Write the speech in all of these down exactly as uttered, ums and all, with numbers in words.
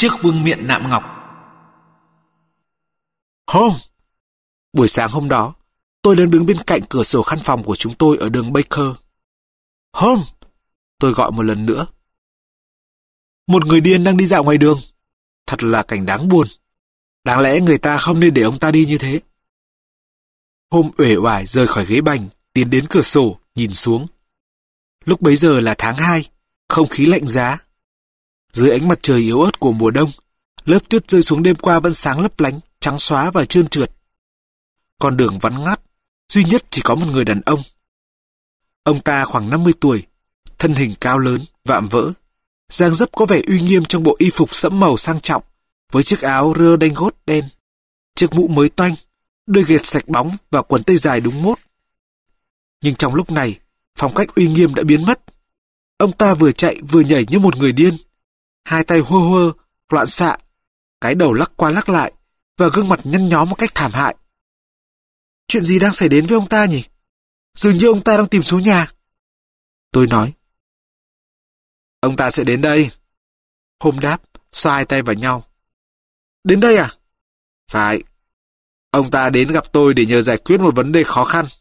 trước vương miện nạm ngọc. Hôm Buổi sáng hôm đó, tôi đang đứng bên cạnh cửa sổ căn phòng của chúng tôi ở đường Baker. Hôm Tôi gọi một lần nữa. Một người điên đang đi dạo ngoài đường. Thật là cảnh đáng buồn. Đáng lẽ người ta không nên để ông ta đi như thế. Hôm uể oải rời khỏi ghế bành, tiến đến cửa sổ, nhìn xuống. Lúc bấy giờ là tháng hai, không khí lạnh giá. Dưới ánh mặt trời yếu ớt của mùa đông, lớp tuyết rơi xuống đêm qua vẫn sáng lấp lánh, trắng xóa và trơn trượt. Con đường vắng ngắt, duy nhất chỉ có một người đàn ông. Ông ta khoảng năm mươi tuổi, thân hình cao lớn, vạm vỡ, dang dấp có vẻ uy nghiêm trong bộ y phục sẫm màu sang trọng, với chiếc áo rơ đanh gót đen, chiếc mũ mới toanh, đôi ghệt sạch bóng và quần tây dài đúng mốt. Nhưng trong lúc này, phong cách uy nghiêm đã biến mất. Ông ta vừa chạy vừa nhảy như một người điên, hai tay hơ hơ, loạn xạ, cái đầu lắc qua lắc lại và gương mặt nhăn nhó một cách thảm hại. Chuyện gì đang xảy đến với ông ta nhỉ? Dường như ông ta đang tìm số nhà. Tôi nói. Ông ta sẽ đến đây. Hôm đáp, xoa hai tay vào nhau. Đến đây à? Phải. Ông ta đến gặp tôi để nhờ giải quyết một vấn đề khó khăn.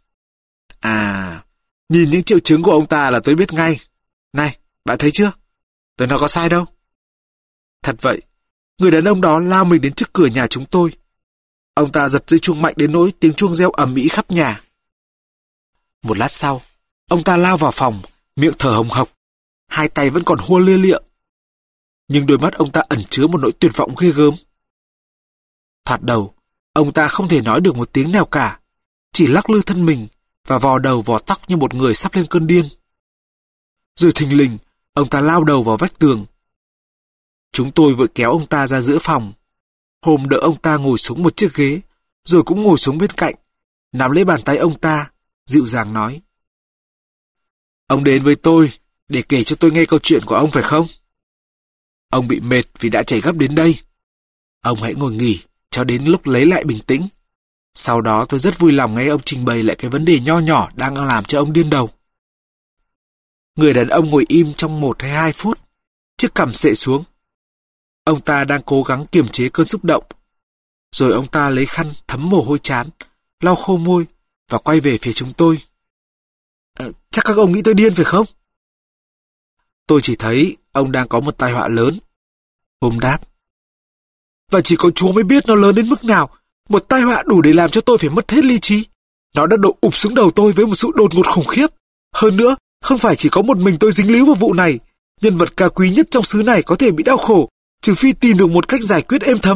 À, nhìn những triệu chứng của ông ta là tôi biết ngay. Này, bạn thấy chưa? Tôi nói có sai đâu. Thật vậy, người đàn ông đó lao mình đến trước cửa nhà chúng tôi. Ông ta giật dây chuông mạnh đến nỗi tiếng chuông reo ầm ĩ khắp nhà. Một lát sau, ông ta lao vào phòng, miệng thở hồng hộc, hai tay vẫn còn hua lia lịa. Nhưng đôi mắt ông ta ẩn chứa một nỗi tuyệt vọng ghê gớm. Thoạt đầu, ông ta không thể nói được một tiếng nào cả, chỉ lắc lư thân mình và vò đầu vò tóc như một người sắp lên cơn điên. Rồi thình lình, ông ta lao đầu vào vách tường. Chúng tôi vội kéo ông ta ra giữa phòng. Hôm đỡ ông ta ngồi xuống một chiếc ghế, rồi cũng ngồi xuống bên cạnh, nắm lấy bàn tay ông ta, dịu dàng nói. Ông đến với tôi để kể cho tôi nghe câu chuyện của ông phải không? Ông bị mệt vì đã chạy gấp đến đây. Ông hãy ngồi nghỉ cho đến lúc lấy lại bình tĩnh. Sau đó tôi rất vui lòng nghe ông trình bày lại cái vấn đề nho nhỏ đang làm cho ông điên đầu. Người đàn ông ngồi im trong một hay hai phút, chiếc cằm xệ xuống. Ông ta đang cố gắng kiềm chế cơn xúc động. Rồi ông ta lấy khăn thấm mồ hôi trán, lau khô môi và quay về phía chúng tôi. À, chắc các ông nghĩ tôi điên phải không? Tôi chỉ thấy ông đang có một tai họa lớn. Hôm đáp. Và chỉ có Chúa mới biết nó lớn đến mức nào. Một tai họa đủ để làm cho tôi phải mất hết lý trí. Nó đã đổ ụp xuống đầu tôi với một sự đột ngột khủng khiếp. Hơn nữa, không phải chỉ có một mình tôi dính líu vào vụ này. Nhân vật cao quý nhất trong xứ này có thể bị đau khổ, trừ phi tìm được một cách giải quyết êm thấm.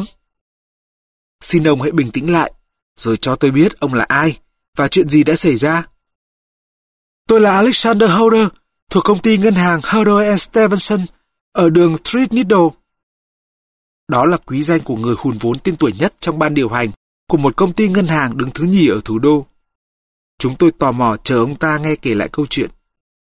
Xin ông hãy bình tĩnh lại, rồi cho tôi biết ông là ai và chuyện gì đã xảy ra. Tôi là Alexander Holder, thuộc công ty ngân hàng Holder and Stevenson ở đường Threadneedle. Đó là quý danh của người hùn vốn tên tuổi nhất trong ban điều hành của một công ty ngân hàng đứng thứ nhì ở thủ đô. Chúng tôi tò mò chờ ông ta nghe kể lại câu chuyện.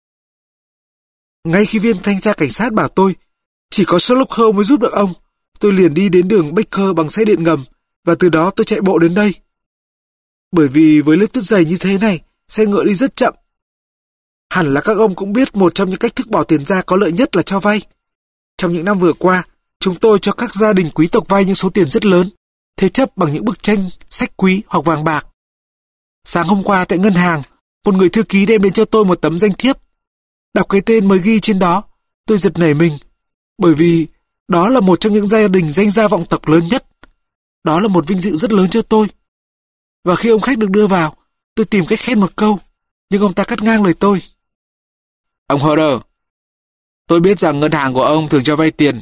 Ngay khi viên thanh tra cảnh sát bảo tôi chỉ có Sherlock Holmes mới giúp được ông, tôi liền đi đến đường Baker bằng xe điện ngầm và từ đó tôi chạy bộ đến đây. Bởi vì với lớp tuyết dày như thế này, xe ngựa đi rất chậm. Hẳn là các ông cũng biết một trong những cách thức bỏ tiền ra có lợi nhất là cho vay. Trong những năm vừa qua, chúng tôi cho các gia đình quý tộc vay những số tiền rất lớn, thế chấp bằng những bức tranh, sách quý hoặc vàng bạc. Sáng hôm qua tại ngân hàng, một người thư ký đem đến cho tôi một tấm danh thiếp. Đọc cái tên mới ghi trên đó, tôi giật nảy mình, bởi vì đó là một trong những gia đình danh gia vọng tộc lớn nhất. Đó là một vinh dự rất lớn cho tôi. Và khi ông khách được đưa vào, tôi tìm cách khen một câu, nhưng ông ta cắt ngang lời tôi. Ông Holder, tôi biết rằng ngân hàng của ông thường cho vay tiền.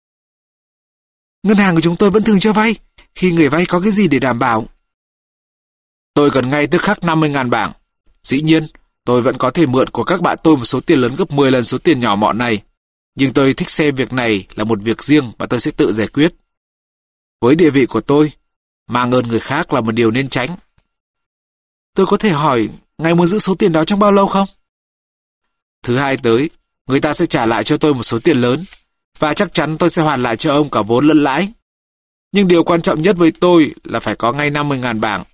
Ngân hàng của chúng tôi vẫn thường cho vay, khi người vay có cái gì để đảm bảo. Tôi cần ngay tức khắc năm mươi nghìn bảng. Dĩ nhiên, tôi vẫn có thể mượn của các bạn tôi một số tiền lớn gấp mười lần số tiền nhỏ mọn này. Nhưng tôi thích xem việc này là một việc riêng và tôi sẽ tự giải quyết. Với địa vị của tôi, mang ơn người khác là một điều nên tránh. Tôi có thể hỏi ngài muốn giữ số tiền đó trong bao lâu không? Thứ hai tới, người ta sẽ trả lại cho tôi một số tiền lớn và chắc chắn tôi sẽ hoàn lại cho ông cả vốn lẫn lãi. Nhưng điều quan trọng nhất với tôi là phải có ngay năm mươi nghìn bảng.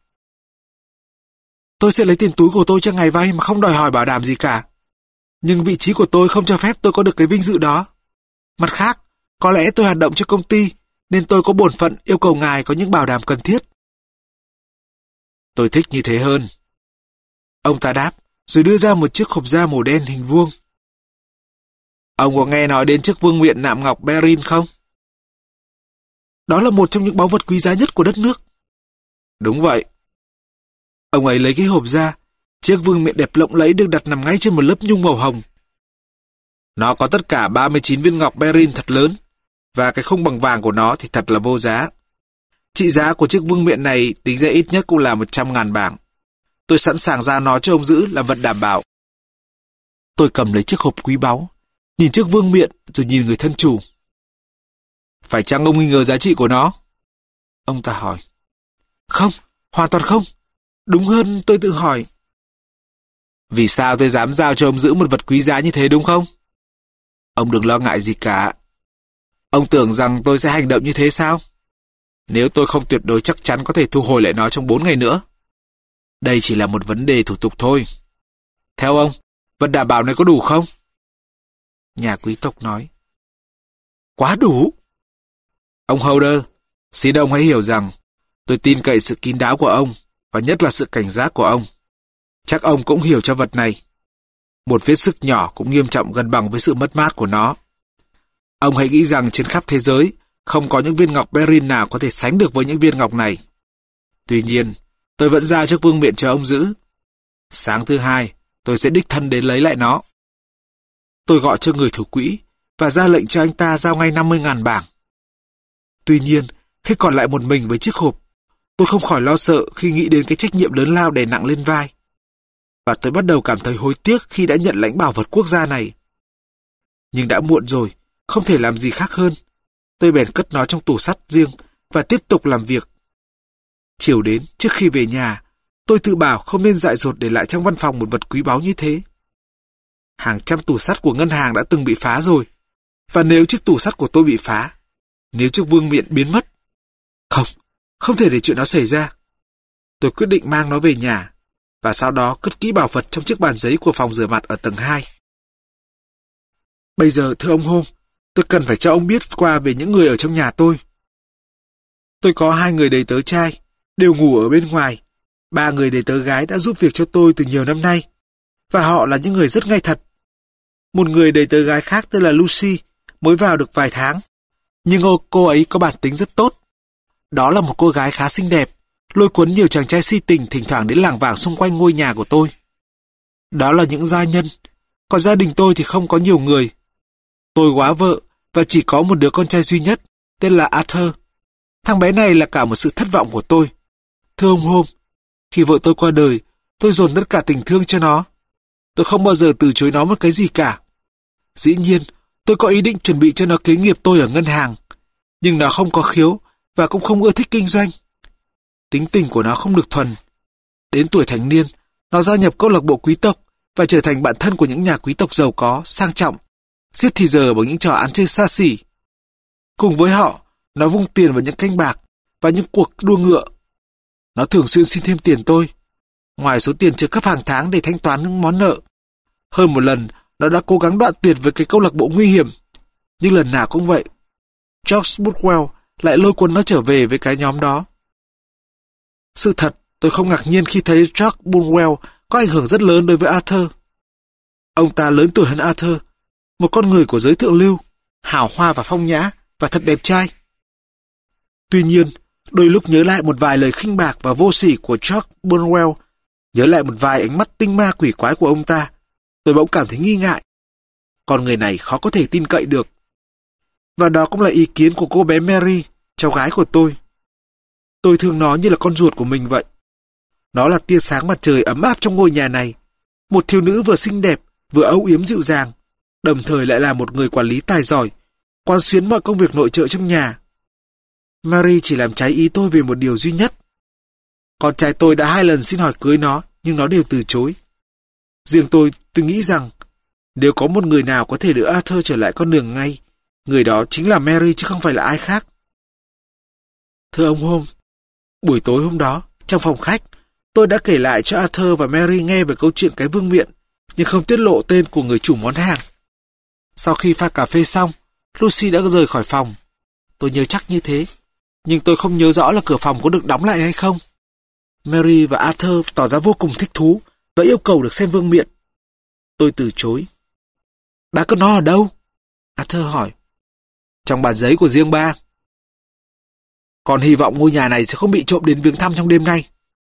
Tôi sẽ lấy tiền túi của tôi cho ngài vay mà không đòi hỏi bảo đảm gì cả. Nhưng vị trí của tôi không cho phép tôi có được cái vinh dự đó. Mặt khác, có lẽ tôi hoạt động cho công ty nên tôi có bổn phận yêu cầu ngài có những bảo đảm cần thiết. Tôi thích như thế hơn. Ông ta đáp, rồi đưa ra một chiếc hộp da màu đen hình vuông. Ông có nghe nói đến chiếc vương miện nạm ngọc Berin không? Đó là một trong những báu vật quý giá nhất của đất nước. Đúng vậy. Ông ấy lấy cái hộp ra, chiếc vương miện đẹp lộng lẫy được đặt nằm ngay trên một lớp nhung màu hồng. Nó có tất cả ba mươi chín viên ngọc Berin thật lớn, và cái khung bằng vàng của nó thì thật là vô giá. Trị giá của chiếc vương miện này tính ra ít nhất cũng là một trăm ngàn bảng. Tôi sẵn sàng giao nó cho ông giữ làm vật đảm bảo. Tôi cầm lấy chiếc hộp quý báu, nhìn chiếc vương miện rồi nhìn người thân chủ. Phải chăng ông nghi ngờ giá trị của nó? Ông ta hỏi. Không, hoàn toàn không. Đúng hơn tôi tự hỏi. Vì sao tôi dám giao cho ông giữ một vật quý giá như thế đúng không? Ông đừng lo ngại gì cả. Ông tưởng rằng tôi sẽ hành động như thế sao? Nếu tôi không tuyệt đối chắc chắn có thể thu hồi lại nó trong bốn ngày nữa. Đây chỉ là một vấn đề thủ tục thôi. Theo ông, vật đảm bảo này có đủ không? Nhà quý tộc nói. Quá đủ. Ông Holder, xin ông hãy hiểu rằng tôi tin cậy sự kín đáo của ông và nhất là sự cảnh giác của ông. Chắc ông cũng hiểu cho vật này. Một vết sức nhỏ cũng nghiêm trọng gần bằng với sự mất mát của nó. Ông hãy nghĩ rằng trên khắp thế giới không có những viên ngọc Berin nào có thể sánh được với những viên ngọc này. Tuy nhiên, tôi vẫn giao chiếc vương miện cho ông giữ. Sáng thứ hai, tôi sẽ đích thân đến lấy lại nó. Tôi gọi cho người thủ quỹ và ra lệnh cho anh ta giao ngay năm mươi ngàn bảng. Tuy nhiên, khi còn lại một mình với chiếc hộp, tôi không khỏi lo sợ khi nghĩ đến cái trách nhiệm lớn lao đè nặng lên vai. Và tôi bắt đầu cảm thấy hối tiếc khi đã nhận lãnh bảo vật quốc gia này. Nhưng đã muộn rồi, không thể làm gì khác hơn. Tôi bèn cất nó trong tủ sắt riêng và tiếp tục làm việc. Chiều đến, trước khi về nhà, tôi tự bảo không nên dại dột để lại trong văn phòng một vật quý báu như thế. Hàng trăm tủ sắt của ngân hàng đã từng bị phá rồi. Và nếu chiếc tủ sắt của tôi bị phá, nếu chiếc vương miện biến mất, không, không thể để chuyện đó xảy ra. Tôi quyết định mang nó về nhà, và sau đó cất kỹ bảo vật trong chiếc bàn giấy của phòng rửa mặt ở tầng hai. Bây giờ, thưa ông Holmes, tôi cần phải cho ông biết qua về những người ở trong nhà tôi. Tôi có hai người đầy tớ trai, đều ngủ ở bên ngoài. Ba người đầy tớ gái đã giúp việc cho tôi từ nhiều năm nay, và họ là những người rất ngay thật. Một người đầy tớ gái khác tên là Lucy, mới vào được vài tháng, nhưng cô ấy có bản tính rất tốt. Đó là một cô gái khá xinh đẹp, lôi cuốn nhiều chàng trai si tình thỉnh thoảng đến lảng vảng xung quanh ngôi nhà của tôi. Đó là những gia nhân, còn gia đình tôi thì không có nhiều người. Tôi góa vợ và chỉ có một đứa con trai duy nhất, tên là Arthur. Thằng bé này là cả một sự thất vọng của tôi. Thưa ông Holmes, khi vợ tôi qua đời, tôi dồn tất cả tình thương cho nó. Tôi không bao giờ từ chối nó một cái gì cả. Dĩ nhiên, tôi có ý định chuẩn bị cho nó kế nghiệp tôi ở ngân hàng, nhưng nó không có khiếu và cũng không ưa thích kinh doanh. Tính tình của nó không được thuần. Đến tuổi thành niên, nó gia nhập câu lạc bộ quý tộc và trở thành bạn thân của những nhà quý tộc giàu có, sang trọng, giết thì giờ bằng những trò ăn chơi xa xỉ. Cùng với họ, nó vung tiền vào những canh bạc và những cuộc đua ngựa. Nó thường xuyên xin thêm tiền tôi, ngoài số tiền trợ cấp hàng tháng để thanh toán những món nợ. Hơn một lần, nó đã cố gắng đoạn tuyệt với cái câu lạc bộ nguy hiểm, nhưng lần nào cũng vậy. George Bootwell lại lôi cuốn nó trở về với cái nhóm đó. Sự thật, tôi không ngạc nhiên khi thấy George Bootwell có ảnh hưởng rất lớn đối với Arthur. Ông ta lớn tuổi hơn Arthur, một con người của giới thượng lưu, hào hoa và phong nhã, và thật đẹp trai. Tuy nhiên, đôi lúc nhớ lại một vài lời khinh bạc và vô sỉ của George Bootwell, nhớ lại một vài ánh mắt tinh ma quỷ quái của ông ta, tôi bỗng cảm thấy nghi ngại. Con người này khó có thể tin cậy được. Và đó cũng là ý kiến của cô bé Mary, cháu gái của tôi. Tôi thương nó như là con ruột của mình vậy. Nó là tia sáng mặt trời ấm áp trong ngôi nhà này. Một thiếu nữ vừa xinh đẹp, vừa âu yếm dịu dàng, đồng thời lại là một người quản lý tài giỏi, quán xuyến mọi công việc nội trợ trong nhà. Mary chỉ làm trái ý tôi về một điều duy nhất. Con trai tôi đã hai lần xin hỏi cưới nó, nhưng nó đều từ chối. Riêng tôi, tôi nghĩ rằng nếu có một người nào có thể đưa Arthur trở lại con đường ngay, người đó chính là Mary chứ không phải là ai khác. Thưa ông Holmes, buổi tối hôm đó, trong phòng khách, tôi đã kể lại cho Arthur và Mary nghe về câu chuyện cái vương miện, nhưng không tiết lộ tên của người chủ món hàng. Sau khi pha cà phê xong, Lucy đã rời khỏi phòng. tôi nhớ chắc như thế. Nhưng tôi không nhớ rõ là cửa phòng có được đóng lại hay không. Mary và Arthur tỏ ra vô cùng thích thú và yêu cầu được xem vương miện. Tôi từ chối. Ba có nó ở đâu? Arthur hỏi. Trong bản giấy của riêng ba. Con hy vọng ngôi nhà này sẽ không bị trộm đến viếng thăm trong đêm nay.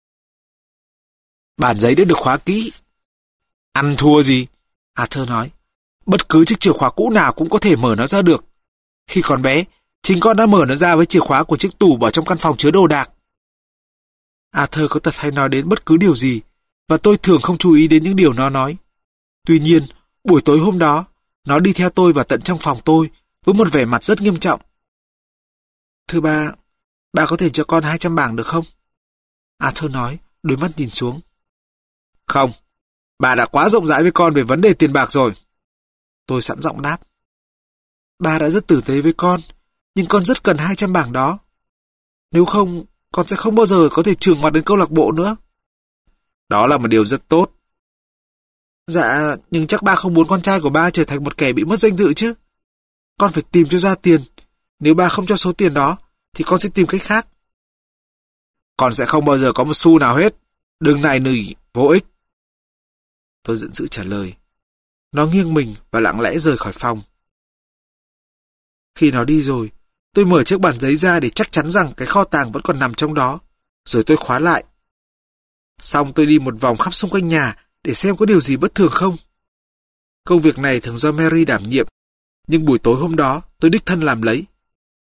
Bản giấy đã được khóa kỹ. Ăn thua gì? Arthur nói. Bất cứ chiếc chìa khóa cũ nào cũng có thể mở nó ra được. Khi còn bé, chính con đã mở nó ra với chìa khóa của chiếc tủ bỏ trong căn phòng chứa đồ đạc. Arthur có tật hay nói đến bất cứ điều gì, và tôi thường không chú ý đến những điều nó nói. Tuy nhiên, buổi tối hôm đó, nó đi theo tôi vào tận trong phòng tôi với một vẻ mặt rất nghiêm trọng. Thưa ba, ba có thể cho con hai trăm bảng được không? Arthur nói, đôi mắt nhìn xuống. Không, bà đã quá rộng rãi với con về vấn đề tiền bạc rồi. Tôi sẵn giọng đáp. Ba đã rất tử tế với con, nhưng con rất cần hai trăm bảng đó. Nếu không, con sẽ không bao giờ có thể chưởng mặt đến câu lạc bộ nữa. Đó là một điều rất tốt. Dạ, nhưng chắc ba không muốn con trai của ba trở thành một kẻ bị mất danh dự chứ. Con phải tìm cho ra tiền. Nếu ba không cho số tiền đó, thì con sẽ tìm cách khác. Con sẽ không bao giờ có một xu nào hết. Đừng nài nỉ, vô ích. Tôi giận dữ trả lời. Nó nghiêng mình và lặng lẽ rời khỏi phòng. Khi nó đi rồi, tôi mở chiếc bản giấy ra để chắc chắn rằng cái kho tàng vẫn còn nằm trong đó, rồi tôi khóa lại. Xong tôi đi một vòng khắp xung quanh nhà để xem có điều gì bất thường không. Công việc này thường do Mary đảm nhiệm, nhưng buổi tối hôm đó tôi đích thân làm lấy.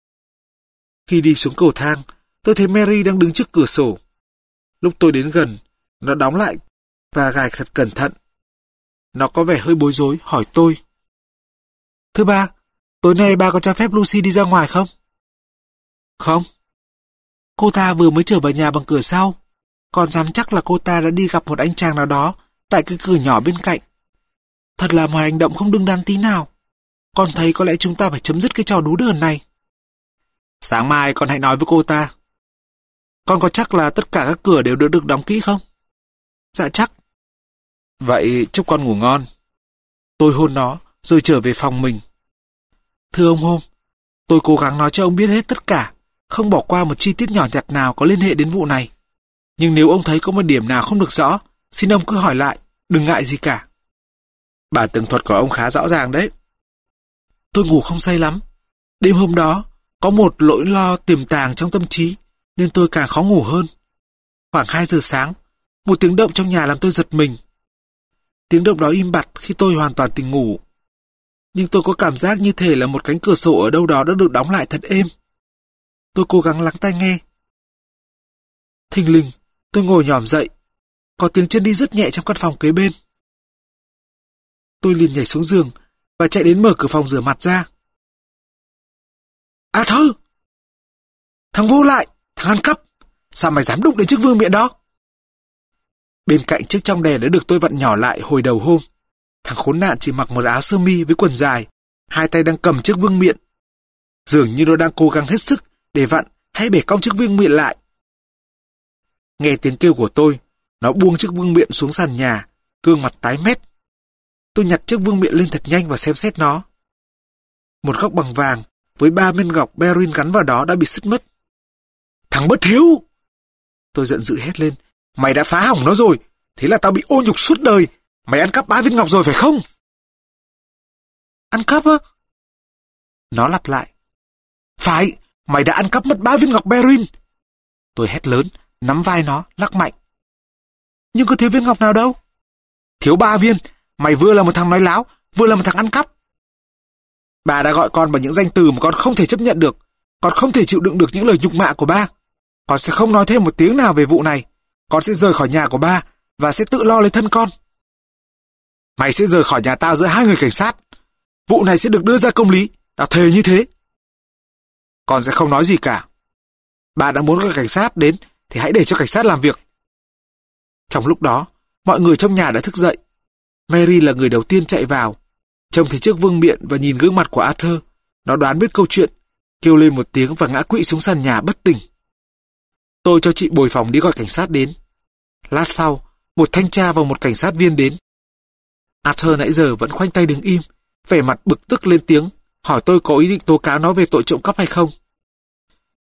Khi đi xuống cầu thang, tôi thấy Mary đang đứng trước cửa sổ. Lúc tôi đến gần, nó đóng lại và gài thật cẩn thận. Nó có vẻ hơi bối rối, hỏi tôi. Thưa ba, tối nay ba có cho phép Lucy đi ra ngoài không? Không. Cô ta vừa mới trở về nhà bằng cửa sau. Con dám chắc là cô ta đã đi gặp một anh chàng nào đó tại cái cửa nhỏ bên cạnh. Thật là một hành động không đứng đắn tí nào. Con thấy có lẽ chúng ta phải chấm dứt cái trò đú đờn này. Sáng mai con hãy nói với cô ta. Con có chắc là tất cả các cửa đều được được đóng kỹ không? Dạ chắc. Vậy chúc con ngủ ngon. Tôi hôn nó rồi trở về phòng mình. Thưa ông Holmes, tôi cố gắng nói cho ông biết hết tất cả, không bỏ qua một chi tiết nhỏ nhặt nào có liên hệ đến vụ này. Nhưng nếu ông thấy có một điểm nào không được rõ, xin ông cứ hỏi lại, đừng ngại gì cả. Bản tường thuật của ông khá rõ ràng đấy. Tôi ngủ không say lắm. Đêm hôm đó, có một nỗi lo tiềm tàng trong tâm trí, nên tôi càng khó ngủ hơn. Khoảng hai giờ sáng, một tiếng động trong nhà làm tôi giật mình. Tiếng động đó im bặt khi tôi hoàn toàn tỉnh ngủ. Nhưng tôi có cảm giác như thể là một cánh cửa sổ ở đâu đó đã được đóng lại thật êm. Tôi cố gắng lắng tai nghe. Thình lình, tôi ngồi nhòm dậy. Có tiếng chân đi rất nhẹ trong căn phòng kế bên. Tôi liền nhảy xuống giường và chạy đến mở cửa phòng rửa mặt ra. Arthur! Thằng vô lại! Thằng ăn cắp! Sao mày dám đụng đến chiếc vương miện đó? Bên cạnh chiếc trong đèn đã được tôi vặn nhỏ lại hồi đầu hôm. Thằng khốn nạn chỉ mặc một áo sơ mi với quần dài, hai tay đang cầm chiếc vương miện. Dường như nó đang cố gắng hết sức để vặn hay bẻ cong chiếc vương miện lại. Nghe tiếng kêu của tôi, nó buông chiếc vương miện xuống sàn nhà, gương mặt tái mét. Tôi nhặt chiếc vương miện lên thật nhanh và xem xét nó. Một góc bằng vàng với ba viên ngọc Beryllium gắn vào đó đã bị sứt mất. Thằng bất hiếu! Tôi giận dữ hét lên. Mày đã phá hỏng nó rồi, thế là tao bị ô nhục suốt đời. Mày ăn cắp ba viên ngọc rồi phải không? Ăn cắp á? Nó lặp lại. Phải, mày đã ăn cắp mất ba viên ngọc Beryllium. Tôi hét lớn, nắm vai nó, lắc mạnh. Nhưng có thiếu viên ngọc nào đâu? Thiếu ba viên, mày vừa là một thằng nói láo, vừa là một thằng ăn cắp. Bà đã gọi con bằng những danh từ mà con không thể chấp nhận được. Con không thể chịu đựng được những lời nhục mạ của ba. Con sẽ không nói thêm một tiếng nào về vụ này. Con sẽ rời khỏi nhà của ba và sẽ tự lo lấy thân con. Mày sẽ rời khỏi nhà tao giữa hai người cảnh sát. Vụ này sẽ được đưa ra công lý. Tao thề như thế. Con sẽ không nói gì cả. Bà đã muốn gọi cảnh sát đến thì hãy để cho cảnh sát làm việc. Trong lúc đó, mọi người trong nhà đã thức dậy. Mary là người đầu tiên chạy vào. Trông thấy chiếc vương miện và nhìn gương mặt của Arthur, nó đoán biết câu chuyện, kêu lên một tiếng và ngã quỵ xuống sàn nhà bất tỉnh. Tôi cho chị bồi phòng đi gọi cảnh sát đến. Lát sau, một thanh tra và một cảnh sát viên đến. Arthur nãy giờ vẫn khoanh tay đứng im, vẻ mặt bực tức lên tiếng, hỏi tôi có ý định tố cáo nó về tội trộm cắp hay không.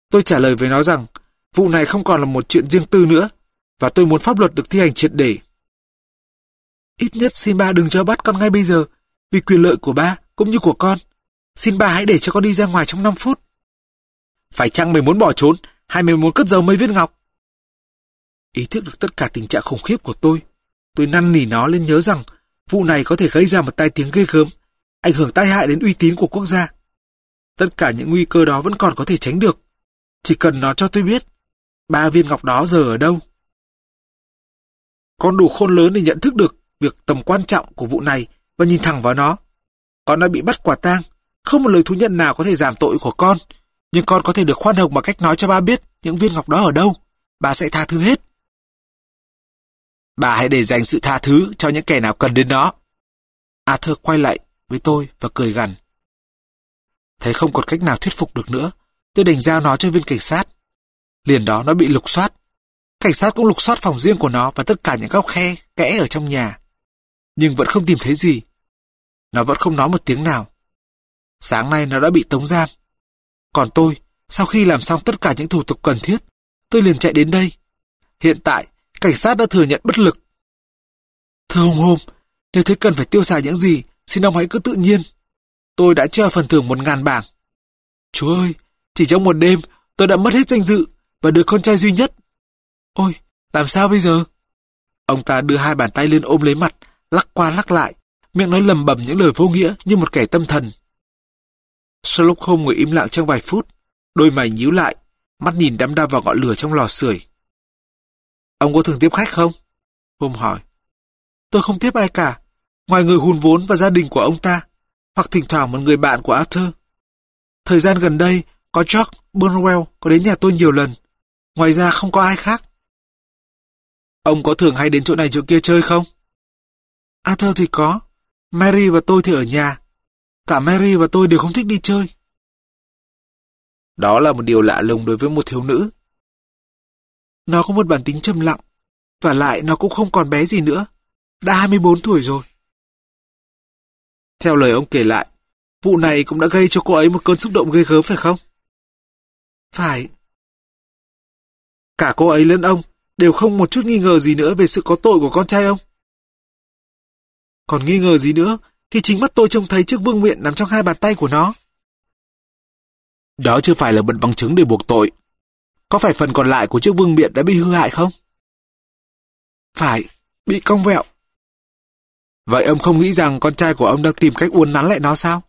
Tôi trả lời với nó rằng vụ này không còn là một chuyện riêng tư nữa, và tôi muốn pháp luật được thi hành triệt để. Ít nhất xin ba đừng cho bắt con ngay bây giờ, vì quyền lợi của ba cũng như của con. Xin ba hãy để cho con đi ra ngoài trong năm phút. Phải chăng mày muốn bỏ trốn, hay mày muốn cất giấu mấy viên ngọc? Ý thức được tất cả tình trạng khủng khiếp của tôi, tôi năn nỉ nó lên nhớ rằng vụ này có thể gây ra một tai tiếng ghê gớm, ảnh hưởng tai hại đến uy tín của quốc gia. Tất cả những nguy cơ đó vẫn còn có thể tránh được, chỉ cần nó cho tôi biết ba viên ngọc đó giờ ở đâu. Con đủ khôn lớn để nhận thức được việc tầm quan trọng của vụ này và nhìn thẳng vào nó. Con đã bị bắt quả tang, không một lời thú nhận nào có thể giảm tội của con, nhưng con có thể được khoan hồng bằng cách nói cho ba biết những viên ngọc đó ở đâu. Bà sẽ tha thứ hết. Bà hãy để dành sự tha thứ cho những kẻ nào cần đến nó. Arthur quay lại với tôi và cười gằn. Thấy không còn cách nào thuyết phục được nữa, tôi đành giao nó cho viên cảnh sát. Liền đó nó bị lục soát. Cảnh sát cũng lục soát phòng riêng của nó và tất cả những góc khe, kẽ ở trong nhà. Nhưng vẫn không tìm thấy gì. Nó vẫn không nói một tiếng nào. Sáng nay nó đã bị tống giam. Còn tôi, sau khi làm xong tất cả những thủ tục cần thiết, tôi liền chạy đến đây. Hiện tại, cảnh sát đã thừa nhận bất lực. Thưa ông Holmes, nếu thấy cần phải tiêu xài những gì, xin ông hãy cứ tự nhiên. Tôi đã treo phần thưởng một ngàn bảng. Chúa ơi, chỉ trong một đêm, tôi đã mất hết danh dự và đứa con trai duy nhất. Ôi, làm sao bây giờ? Ông ta đưa hai bàn tay lên ôm lấy mặt, lắc qua lắc lại, miệng nói lầm bầm những lời vô nghĩa như một kẻ tâm thần. Sherlock Holmes ngồi im lặng trong vài phút, đôi mày nhíu lại, mắt nhìn đăm đăm vào ngọn lửa trong lò sưởi. Ông có thường tiếp khách không? Holmes hỏi. Tôi không tiếp ai cả, ngoài người hùn vốn và gia đình của ông ta, hoặc thỉnh thoảng một người bạn của Arthur. Thời gian gần đây, có George Burnwell có đến nhà tôi nhiều lần, ngoài ra không có ai khác. Ông có thường hay đến chỗ này chỗ kia chơi không? Arthur thì có, Mary và tôi thì ở nhà. Cả Mary và tôi đều không thích đi chơi. Đó là một điều lạ lùng đối với một thiếu nữ. Nó có một bản tính trầm lặng, và lại nó cũng không còn bé gì nữa, đã hai mươi bốn tuổi rồi. Theo lời ông kể lại, vụ này cũng đã gây cho cô ấy một cơn xúc động ghê gớm phải không? Phải. Cả cô ấy lẫn ông đều không một chút nghi ngờ gì nữa về sự có tội của con trai ông. Còn nghi ngờ gì nữa thì chính mắt tôi trông thấy chiếc vương miện nằm trong hai bàn tay của nó. Đó chưa phải là một bằng chứng để buộc tội. Có phải phần còn lại của chiếc vương miện đã bị hư hại không? Phải, bị cong vẹo. Vậy ông không nghĩ rằng con trai của ông đang tìm cách uốn nắn lại nó sao?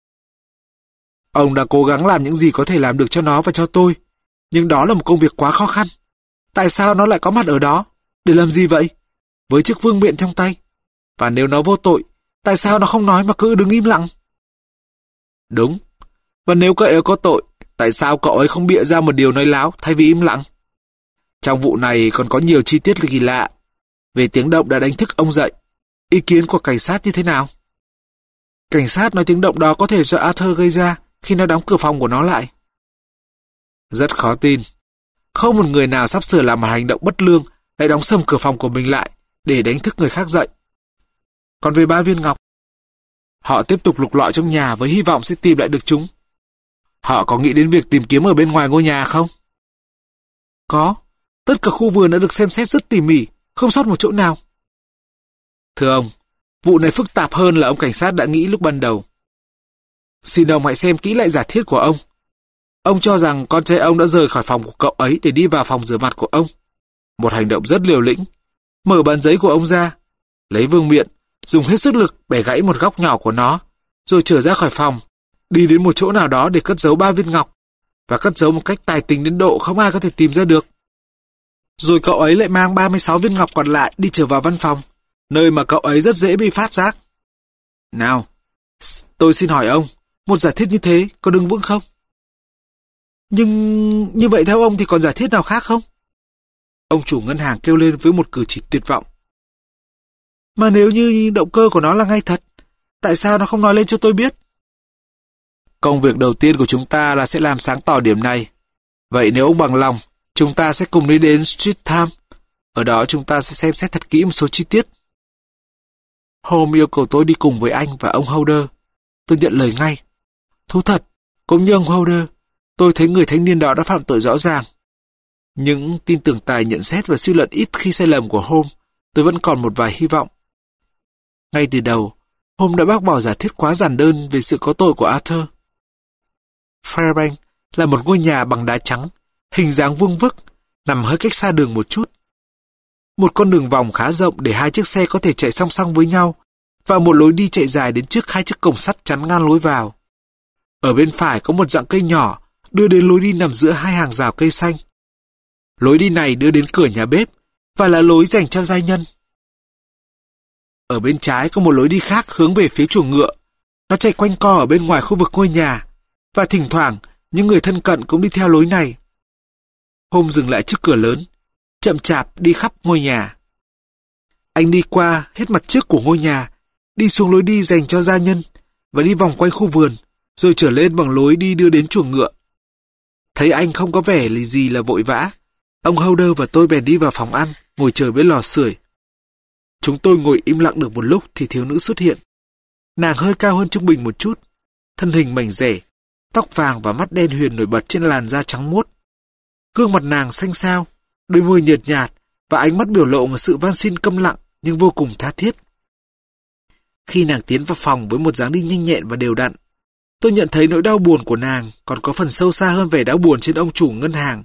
Ông đã cố gắng làm những gì có thể làm được cho nó và cho tôi, nhưng đó là một công việc quá khó khăn. Tại sao nó lại có mặt ở đó? Để làm gì vậy? Với chiếc vương miện trong tay. Và nếu nó vô tội, tại sao nó không nói mà cứ đứng im lặng? Đúng. Và nếu cậu ấy có tội, tại sao cậu ấy không bịa ra một điều nói láo thay vì im lặng? Trong vụ này còn có nhiều chi tiết kỳ lạ. Về tiếng động đã đánh thức ông dậy. Ý kiến của cảnh sát như thế nào? Cảnh sát nói tiếng động đó có thể do Arthur gây ra khi nó đóng cửa phòng của nó lại. Rất khó tin. Không một người nào sắp sửa làm một hành động bất lương lại đóng sầm cửa phòng của mình lại để đánh thức người khác dậy. Còn về ba viên ngọc, họ tiếp tục lục lọi trong nhà với hy vọng sẽ tìm lại được chúng. Họ có nghĩ đến việc tìm kiếm ở bên ngoài ngôi nhà không? Có. Tất cả khu vườn đã được xem xét rất tỉ mỉ, không sót một chỗ nào. Thưa ông, vụ này phức tạp hơn là ông cảnh sát đã nghĩ lúc ban đầu. Xin ông hãy xem kỹ lại giả thiết của ông. Ông cho rằng con trai ông đã rời khỏi phòng của cậu ấy để đi vào phòng rửa mặt của ông. Một hành động rất liều lĩnh. Mở bàn giấy của ông ra, lấy vương miện, dùng hết sức lực bẻ gãy một góc nhỏ của nó, rồi trở ra khỏi phòng, đi đến một chỗ nào đó để cất giấu ba viên ngọc, và cất giấu một cách tài tình đến độ không ai có thể tìm ra được. Rồi cậu ấy lại mang ba mươi sáu viên ngọc còn lại đi trở vào văn phòng, nơi mà cậu ấy rất dễ bị phát giác. Nào, tôi xin hỏi ông, một giả thiết như thế có đứng vững không? Nhưng như vậy theo ông thì còn giả thiết nào khác không? Ông chủ ngân hàng kêu lên với một cử chỉ tuyệt vọng. Mà nếu như động cơ của nó là ngay thật, tại sao nó không nói lên cho tôi biết? Công việc đầu tiên của chúng ta là sẽ làm sáng tỏ điểm này. Vậy nếu ông bằng lòng, chúng ta sẽ cùng đi đến Street Time. Ở đó chúng ta sẽ xem xét thật kỹ một số chi tiết. Holmes yêu cầu tôi đi cùng với anh và ông Holder. Tôi nhận lời ngay. Thú thật, cũng như ông Holder, Tôi thấy người thanh niên đó đã phạm tội rõ ràng. Những tin tưởng tài nhận xét và suy luận ít khi sai lầm của Holmes, tôi vẫn còn một vài hy vọng. Ngay từ đầu, Holmes đã bác bỏ giả thiết quá giản đơn về sự có tội của Arthur. Fairbank là một ngôi nhà bằng đá trắng, hình dáng vuông vức, nằm hơi cách xa đường một chút. Một con đường vòng khá rộng để hai chiếc xe có thể chạy song song với nhau, và một lối đi chạy dài đến trước hai chiếc cổng sắt chắn ngang lối vào. Ở bên phải có một rặng cây nhỏ đưa đến lối đi nằm giữa hai hàng rào cây xanh. Lối đi này đưa đến cửa nhà bếp và là lối dành cho giai nhân. Ở bên trái có một lối đi khác hướng về phía chuồng ngựa. Nó chạy quanh co ở bên ngoài khu vực ngôi nhà, và thỉnh thoảng những người thân cận cũng đi theo lối này. Holmes dừng lại trước cửa lớn, chậm chạp đi khắp ngôi nhà. Anh đi qua hết mặt trước của ngôi nhà, đi xuống lối đi dành cho gia nhân và đi vòng quanh khu vườn, rồi trở lên bằng lối đi đưa đến chuồng ngựa. Thấy anh không có vẻ gì gì là vội vã, ông Holder và tôi bèn đi vào phòng ăn, ngồi chờ bên lò sưởi. Chúng tôi ngồi im lặng được một lúc thì thiếu nữ xuất hiện. Nàng hơi cao hơn trung bình một chút, thân hình mảnh rẻ, tóc vàng và mắt đen huyền nổi bật trên làn da trắng muốt. Gương mặt nàng xanh xao, đôi môi nhợt nhạt và ánh mắt biểu lộ một sự van xin câm lặng nhưng vô cùng tha thiết. Khi nàng tiến vào phòng với một dáng đi nhanh nhẹn và đều đặn, tôi nhận thấy nỗi đau buồn của nàng còn có phần sâu xa hơn vẻ đau buồn trên ông chủ ngân hàng.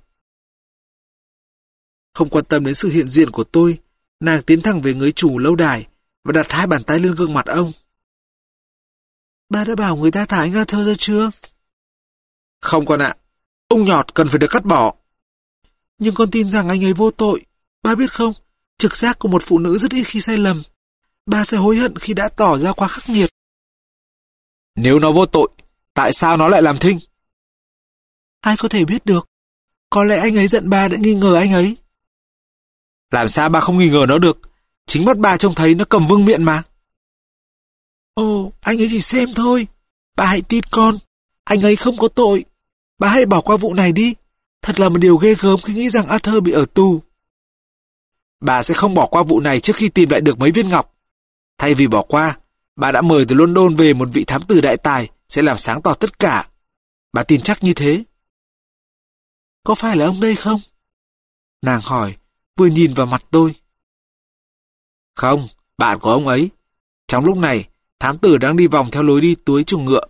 Không quan tâm đến sự hiện diện của tôi, nàng tiến thẳng về người chủ lâu đài và đặt hai bàn tay lên gương mặt ông. Bà đã bảo người ta thả anh Arthur ra chưa? Không con ạ, ông nhọt cần phải được cắt bỏ. Nhưng con tin rằng anh ấy vô tội. Bà biết không, trực giác của một phụ nữ rất ít khi sai lầm. Bà sẽ hối hận khi đã tỏ ra quá khắc nghiệt. Nếu nó vô tội, tại sao nó lại làm thinh? Ai có thể biết được. Có lẽ anh ấy giận bà đã nghi ngờ anh ấy. Làm sao bà không nghi ngờ nó được? Chính mắt bà trông thấy nó cầm vương miện mà. Ồ, anh ấy chỉ xem thôi. Bà hãy tin con. Anh ấy không có tội. Bà hãy bỏ qua vụ này đi. Thật là một điều ghê gớm khi nghĩ rằng Arthur bị ở tù. Bà sẽ không bỏ qua vụ này trước khi tìm lại được mấy viên ngọc. Thay vì bỏ qua, bà đã mời từ London về một vị thám tử đại tài sẽ làm sáng tỏ tất cả. Bà tin chắc như thế. Có phải là ông đây không? Nàng hỏi, vừa nhìn vào mặt tôi. Không, bạn của ông ấy. Trong lúc này, thám tử đang đi vòng theo lối đi tới chuồng ngựa.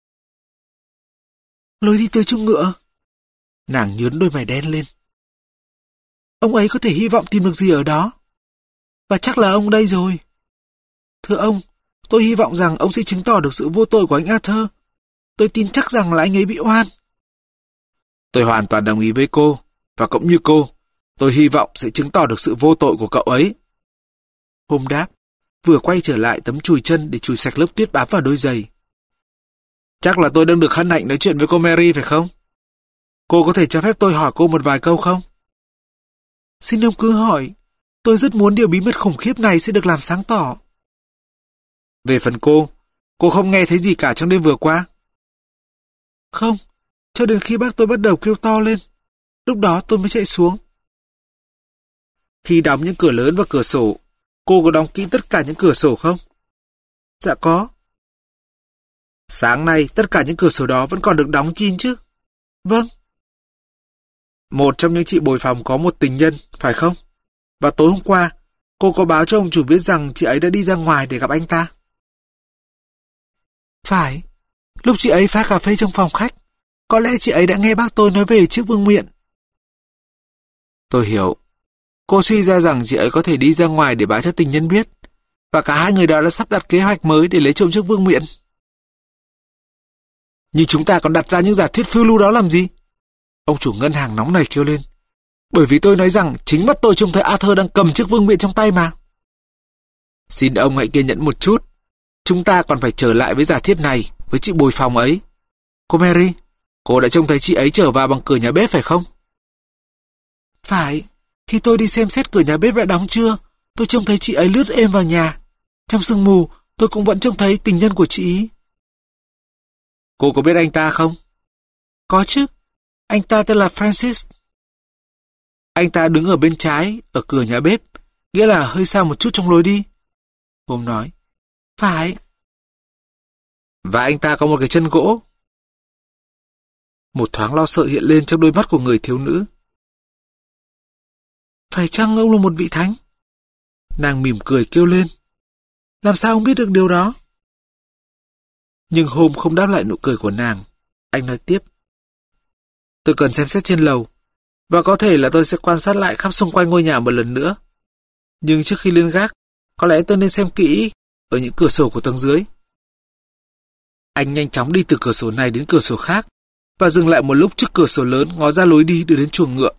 Lối đi tới chuồng ngựa? Nàng nhướng đôi mày đen lên. Ông ấy có thể hy vọng tìm được gì ở đó. Và chắc là ông đây rồi. Thưa ông, tôi hy vọng rằng ông sẽ chứng tỏ được sự vô tội của anh Arthur. Tôi tin chắc rằng là anh ấy bị oan. Tôi hoàn toàn đồng ý với cô, và cũng như cô, tôi hy vọng sẽ chứng tỏ được sự vô tội của cậu ấy. Holmes đáp, vừa quay trở lại tấm chùi chân để chùi sạch lớp tuyết bám vào đôi giày. Chắc là tôi đang được hân hạnh nói chuyện với cô Mary phải không? Cô có thể cho phép tôi hỏi cô một vài câu không? Xin ông cứ hỏi. Tôi rất muốn điều bí mật khủng khiếp này sẽ được làm sáng tỏ. Về phần cô, cô không nghe thấy gì cả trong đêm vừa qua? Không, cho đến khi bác tôi bắt đầu kêu to lên. Lúc đó tôi mới chạy xuống. Khi đóng những cửa lớn và cửa sổ, cô có đóng kỹ tất cả những cửa sổ không? Dạ có. Sáng nay tất cả những cửa sổ đó vẫn còn được đóng kín chứ? Vâng. Một trong những chị bồi phòng có một tình nhân, phải không? Và tối hôm qua, cô có báo cho ông chủ biết rằng chị ấy đã đi ra ngoài để gặp anh ta. Phải. Lúc chị ấy pha cà phê trong phòng khách, có lẽ chị ấy đã nghe bác tôi nói về chiếc vương miện. Tôi hiểu. Cô suy ra rằng chị ấy có thể đi ra ngoài để báo cho tình nhân biết, và cả hai người đó đã sắp đặt kế hoạch mới để lấy trộm chiếc vương miện. Nhưng chúng ta còn đặt ra những giả thuyết phiêu lưu đó làm gì? Ông chủ ngân hàng nóng này kêu lên. Bởi vì tôi nói rằng chính mắt tôi trông thấy Arthur đang cầm chiếc vương miện trong tay mà. Xin ông hãy kiên nhẫn một chút. Chúng ta còn phải trở lại với giả thiết này, với chị bồi phòng ấy. Cô Mary, cô đã trông thấy chị ấy trở vào bằng cửa nhà bếp phải không? Phải. Khi tôi đi xem xét cửa nhà bếp đã đóng chưa, tôi trông thấy chị ấy lướt êm vào nhà. Trong sương mù, tôi cũng vẫn trông thấy tình nhân của chị ấy. Cô có biết anh ta không? Có chứ. Anh ta tên là Francis. Anh ta đứng ở bên trái, ở cửa nhà bếp, nghĩa là hơi xa một chút trong lối đi. Holmes nói. Phải. Và anh ta có một cái chân gỗ. Một thoáng lo sợ hiện lên trong đôi mắt của người thiếu nữ. Phải chăng ông là một vị thánh? Nàng mỉm cười kêu lên. Làm sao ông biết được điều đó? Nhưng Holmes không đáp lại nụ cười của nàng. Anh nói tiếp. Tôi cần xem xét trên lầu, và có thể là tôi sẽ quan sát lại khắp xung quanh ngôi nhà một lần nữa. Nhưng trước khi lên gác, có lẽ tôi nên xem kỹ ở những cửa sổ của tầng dưới. Anh nhanh chóng đi từ cửa sổ này đến cửa sổ khác, và dừng lại một lúc trước cửa sổ lớn ngó ra lối đi đưa đến chuồng ngựa.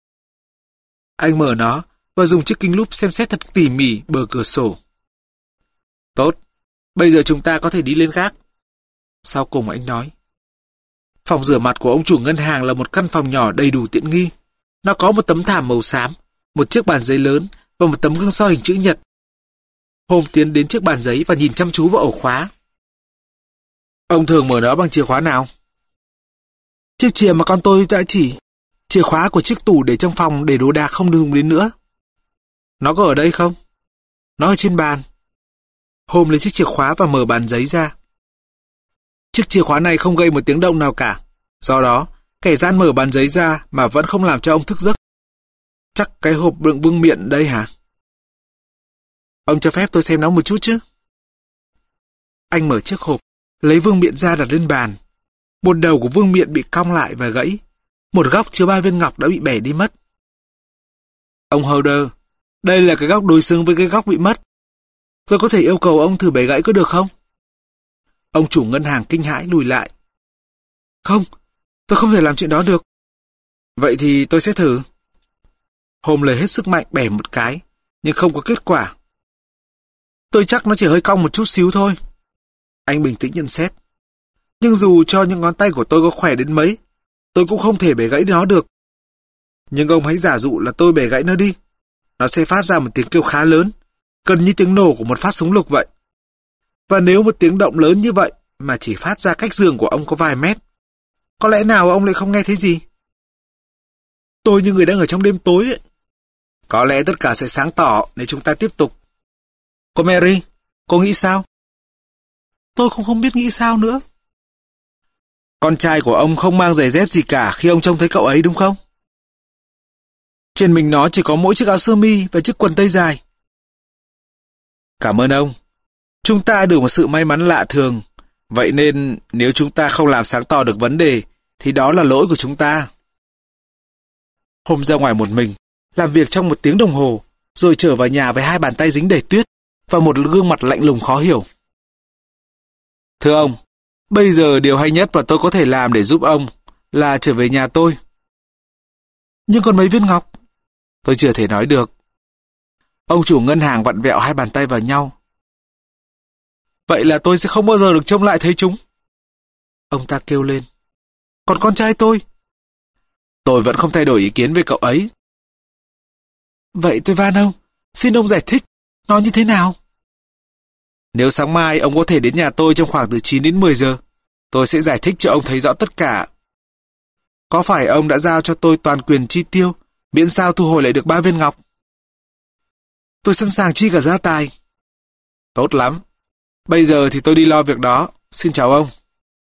Anh mở nó và dùng chiếc kính lúp xem xét thật tỉ mỉ bờ cửa sổ. Tốt, bây giờ chúng ta có thể đi lên gác. Sau cùng anh nói. Phòng rửa mặt của ông chủ ngân hàng là một căn phòng nhỏ đầy đủ tiện nghi. Nó có một tấm thảm màu xám, một chiếc bàn giấy lớn và một tấm gương soi hình chữ nhật. Holmes tiến đến chiếc bàn giấy và nhìn chăm chú vào ổ khóa. Ông thường mở nó bằng chìa khóa nào? Chiếc chìa mà con tôi đã chỉ. Chìa khóa của chiếc tủ để trong phòng để đồ đạc không dùng đến nữa. Nó có ở đây không? Nó ở trên bàn. Holmes lấy chiếc chìa khóa và mở bàn giấy ra. Chiếc chìa khóa này không gây một tiếng động nào cả. Do đó, kẻ gian mở bàn giấy ra mà vẫn không làm cho ông thức giấc. Chắc cái hộp đựng vương miện đây hả? Ông cho phép tôi xem nó một chút chứ? Anh mở chiếc hộp, lấy vương miện ra đặt lên bàn. Một đầu của vương miện bị cong lại và gãy. Một góc chứa ba viên ngọc đã bị bẻ đi mất. Ông Holder, đây là cái góc đối xứng với cái góc bị mất. Tôi có thể yêu cầu ông thử bẻ gãy có được không? Ông chủ ngân hàng kinh hãi lùi lại. Không, tôi không thể làm chuyện đó được. Vậy thì tôi sẽ thử. Holmes lấy hết sức mạnh bẻ một cái, nhưng không có kết quả. Tôi chắc nó chỉ hơi cong một chút xíu thôi. Anh bình tĩnh nhận xét. Nhưng dù cho những ngón tay của tôi có khỏe đến mấy, tôi cũng không thể bẻ gãy nó được. Nhưng ông hãy giả dụ là tôi bẻ gãy nó đi. Nó sẽ phát ra một tiếng kêu khá lớn, gần như tiếng nổ của một phát súng lục vậy. Và nếu một tiếng động lớn như vậy mà chỉ phát ra cách giường của ông có vài mét, có lẽ nào ông lại không nghe thấy gì? Tôi như người đang ở trong đêm tối ấy. Có lẽ tất cả sẽ sáng tỏ nếu chúng ta tiếp tục. Cô Mary, cô nghĩ sao? Tôi cũng không biết nghĩ sao nữa. Con trai của ông không mang giày dép gì cả khi ông trông thấy cậu ấy đúng không? Trên mình nó chỉ có mỗi chiếc áo sơ mi và chiếc quần tây dài. Cảm ơn ông. Chúng ta được một sự may mắn lạ thường. Vậy nên nếu chúng ta không làm sáng tỏ được vấn đề thì đó là lỗi của chúng ta. Hôm ra ngoài một mình, làm việc trong một tiếng đồng hồ, rồi trở vào nhà với hai bàn tay dính đầy tuyết và một gương mặt lạnh lùng khó hiểu. Thưa ông, bây giờ điều hay nhất mà tôi có thể làm để giúp ông là trở về nhà tôi. Nhưng còn mấy viên ngọc? Tôi chưa thể nói được. Ông chủ ngân hàng vặn vẹo hai bàn tay vào nhau. Vậy là tôi sẽ không bao giờ được trông lại thấy chúng. Ông ta kêu lên. Còn con trai tôi? Tôi vẫn không thay đổi ý kiến về cậu ấy. Vậy tôi van ông, xin ông giải thích, nó như thế nào? Nếu sáng mai ông có thể đến nhà tôi trong khoảng từ chín đến mười giờ, tôi sẽ giải thích cho ông thấy rõ tất cả. Có phải ông đã giao cho tôi toàn quyền chi tiêu, miễn sao thu hồi lại được ba viên ngọc? Tôi sẵn sàng chi cả gia tài. Tốt lắm. Bây giờ thì tôi đi lo việc đó. Xin chào ông.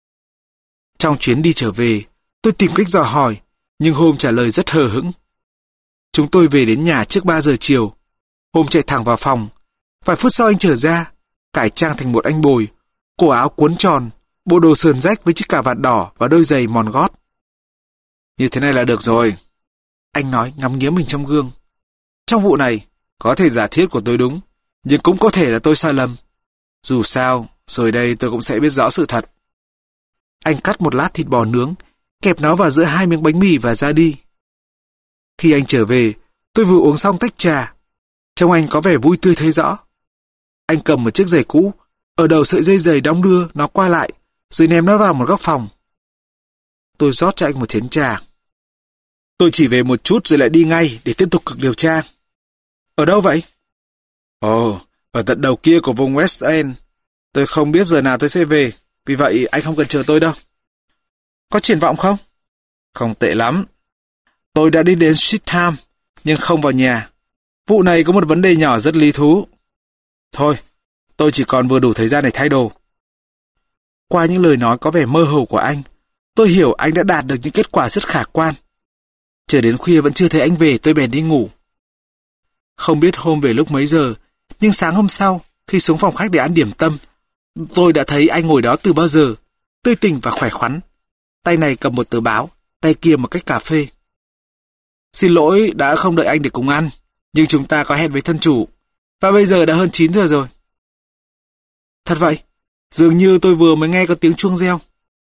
Trong chuyến đi trở về, tôi tìm cách dò hỏi, nhưng Holmes trả lời rất hờ hững. Chúng tôi về đến nhà trước ba giờ chiều. Holmes chạy thẳng vào phòng. Vài phút sau anh trở ra, cải trang thành một anh bồi, cổ áo cuốn tròn, bộ đồ sườn rách với chiếc cà vạt đỏ và đôi giày mòn gót. Như thế này là được rồi. Anh nói ngắm nghía mình trong gương. Trong vụ này, có thể giả thiết của tôi đúng, nhưng cũng có thể là tôi sai lầm. Dù sao, rồi đây tôi cũng sẽ biết rõ sự thật. Anh cắt một lát thịt bò nướng, kẹp nó vào giữa hai miếng bánh mì và ra đi. Khi anh trở về, tôi vừa uống xong tách trà. Trông anh có vẻ vui tươi thấy rõ. Anh cầm một chiếc giày cũ, ở đầu sợi dây giày đong đưa nó qua lại, rồi ném nó vào một góc phòng. Tôi rót cho anh một chén trà. Tôi chỉ về một chút rồi lại đi ngay để tiếp tục cuộc điều tra. Ở đâu vậy? Ồ, ở tận đầu kia của vùng West End. Tôi không biết giờ nào tôi sẽ về, vì vậy anh không cần chờ tôi đâu. Có triển vọng không? Không tệ lắm. Tôi đã đi đến Streatham, nhưng không vào nhà. Vụ này có một vấn đề nhỏ rất lý thú. Thôi, tôi chỉ còn vừa đủ thời gian để thay đồ. Qua những lời nói có vẻ mơ hồ của anh, Tôi hiểu anh đã đạt được những kết quả rất khả quan. Chờ đến khuya vẫn chưa thấy anh về, tôi bèn đi ngủ. Không biết hôm về lúc mấy giờ, nhưng sáng hôm sau, khi xuống phòng khách để ăn điểm tâm, tôi đã thấy anh ngồi đó từ bao giờ, tươi tỉnh và khỏe khoắn. Tay này cầm một tờ báo, tay kia một cách cà phê. Xin lỗi đã không đợi anh để cùng ăn, nhưng chúng ta có hẹn với thân chủ, và bây giờ đã hơn chín giờ rồi. Thật vậy, dường như tôi vừa mới nghe có tiếng chuông reo.